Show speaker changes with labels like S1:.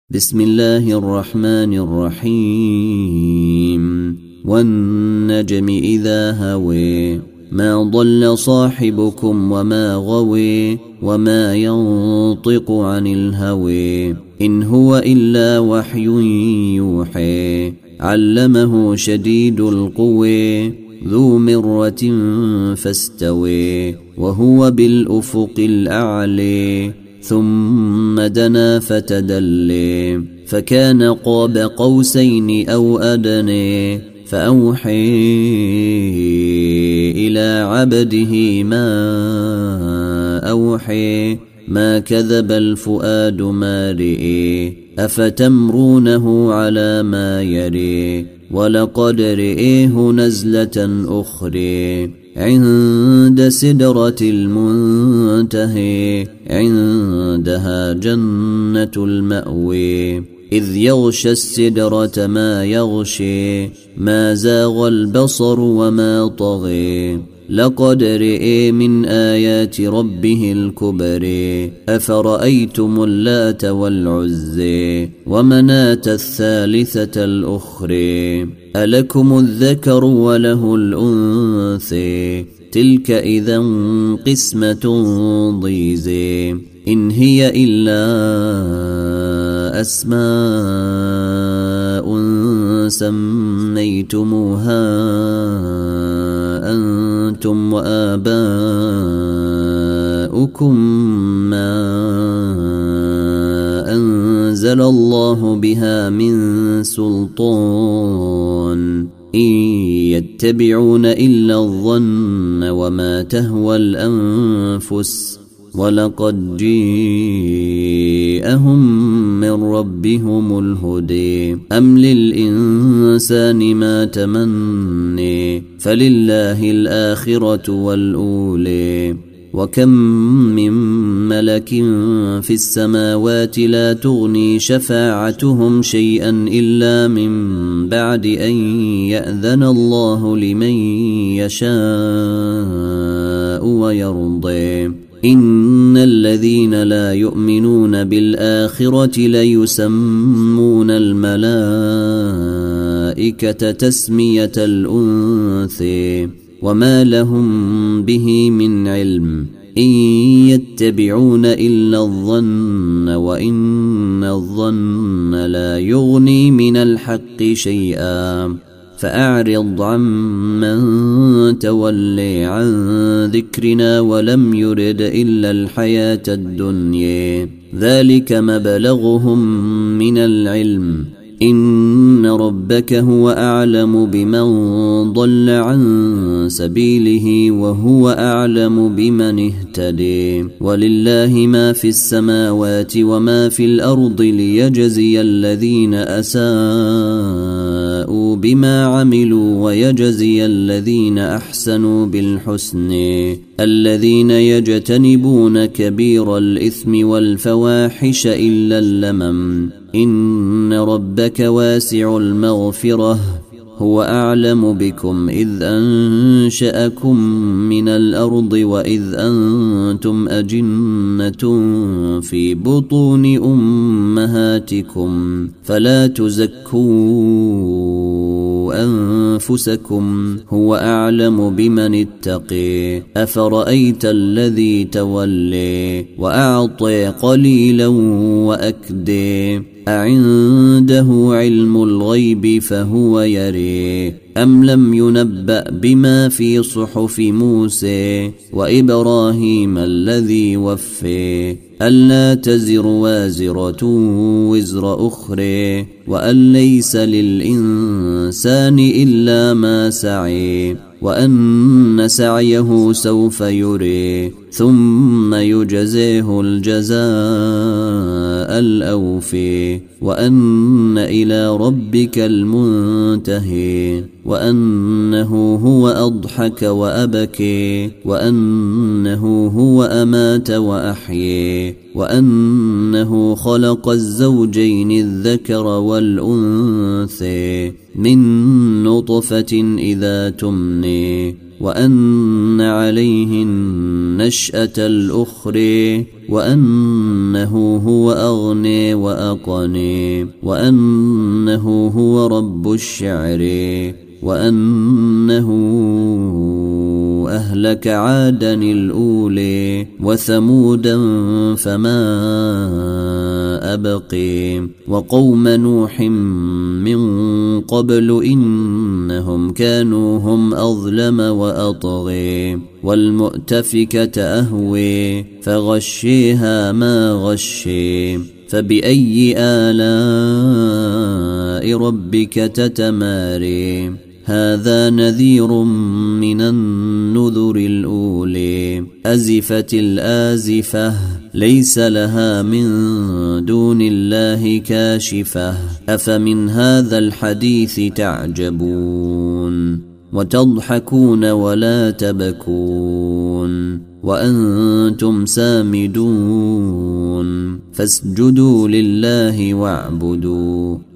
S1: بسم الله الرحمن الرحيم والنجم إذا هوي ما ضل صاحبكم وما غوي وما ينطق عن الهوي إن هو إلا وحي يوحي علمه شديد القوي ذو مرة فاستوي وهو بالأفق الأعلي ثم دنا فتدلي فكان قاب قوسين أو أدني فأوحي إلى عبده ما أوحي ما كذب الفؤاد ما رئي أفتمرونه على ما يري ولقد رئيه نزلة أخرى عند سدرة المنتهى عندها جنة المأوى إذ يغشى السدرة ما يغشي ما زاغ البصر وما طغي لقد رئي من آيات ربه الكبر أفرأيتم اللات والعزي ومناة الثالثة الأخرى ألكم الذكر وله الأنثى تلك إذا قسمة ضيزى إن هي إلا أسماء سميتموها أنتم وآباؤكم ما أنزل الله بها من سلطان إن يتبعون إلا الظن وما تهوى الأنفس ولقد جاءهم من ربهم الهدى أم للإنسان ما تمني فلله الآخرة والأولى وكم من ملك في السماوات لا تغني شفاعتهم شيئا إلا من بعد أن يأذن الله لمن يشاء ويرضي إن الذين لا يؤمنون بالآخرة ليسمون الملائكة تسمية الأنثى وما لهم به من علم إن يتبعون إلا الظن وإن الظن لا يغني من الحق شيئا فأعرض عمن تولي عن ذكرنا ولم يرد إلا الحياة الدنيا ذلك مبلغهم من العلم إن ربك هو أعلم بمن ضل عن سبيله وهو أعلم بمن اهتدي ولله ما في السماوات وما في الأرض ليجزي الذين أساءوا بما عملوا ويجزي الذين أحسنوا بالحسن الذين يجتنبون كبير الإثم والفواحش إلا اللمم إن ربك واسع المغفرة هو أعلم بكم إذ أنشأكم من الأرض وإذ أنتم أجنة في بطون أمهاتكم فلا تزكوا أنفسكم هو أعلم بمن اتقي أفرأيت الذي تولي وأعطي قليلا وأكدي أعنده علم الغيب فهو يري أم لم ينبأ بما في صحف موسى وإبراهيم الذي وفي ألا تزر وازرة وزر أخرى وأن ليس للإنسان إلا ما سعي وأن سعيه سوف يري ثم يجزيه الجزاء الأوفي وأن إلى ربك المنتهي وأنه هو أضحك وأبكي وأنه هو أمات وأحيي وأنه خلق الزوجين الذكر والأنثى من نطفة إذا تمني وأن عليه النشأة الأخرى وأنه هو أغني وأقني وأنه هو رب الشعر وأنه أهلك عادا الأولي وثمودا فما أبقي وقوم نوح من قبل إنهم كانوا هم أظلم وأطغي والمؤتفكة أهوي فغشيها ما غشي فبأي آلاء ربك تتماري هذا نذير من النذر الأولي أزفت الآزفة ليس لها من دون الله كاشفة أفمن هذا الحديث تعجبون وتضحكون ولا تبكون وأنتم سامدون فاسجدوا لله واعبدوا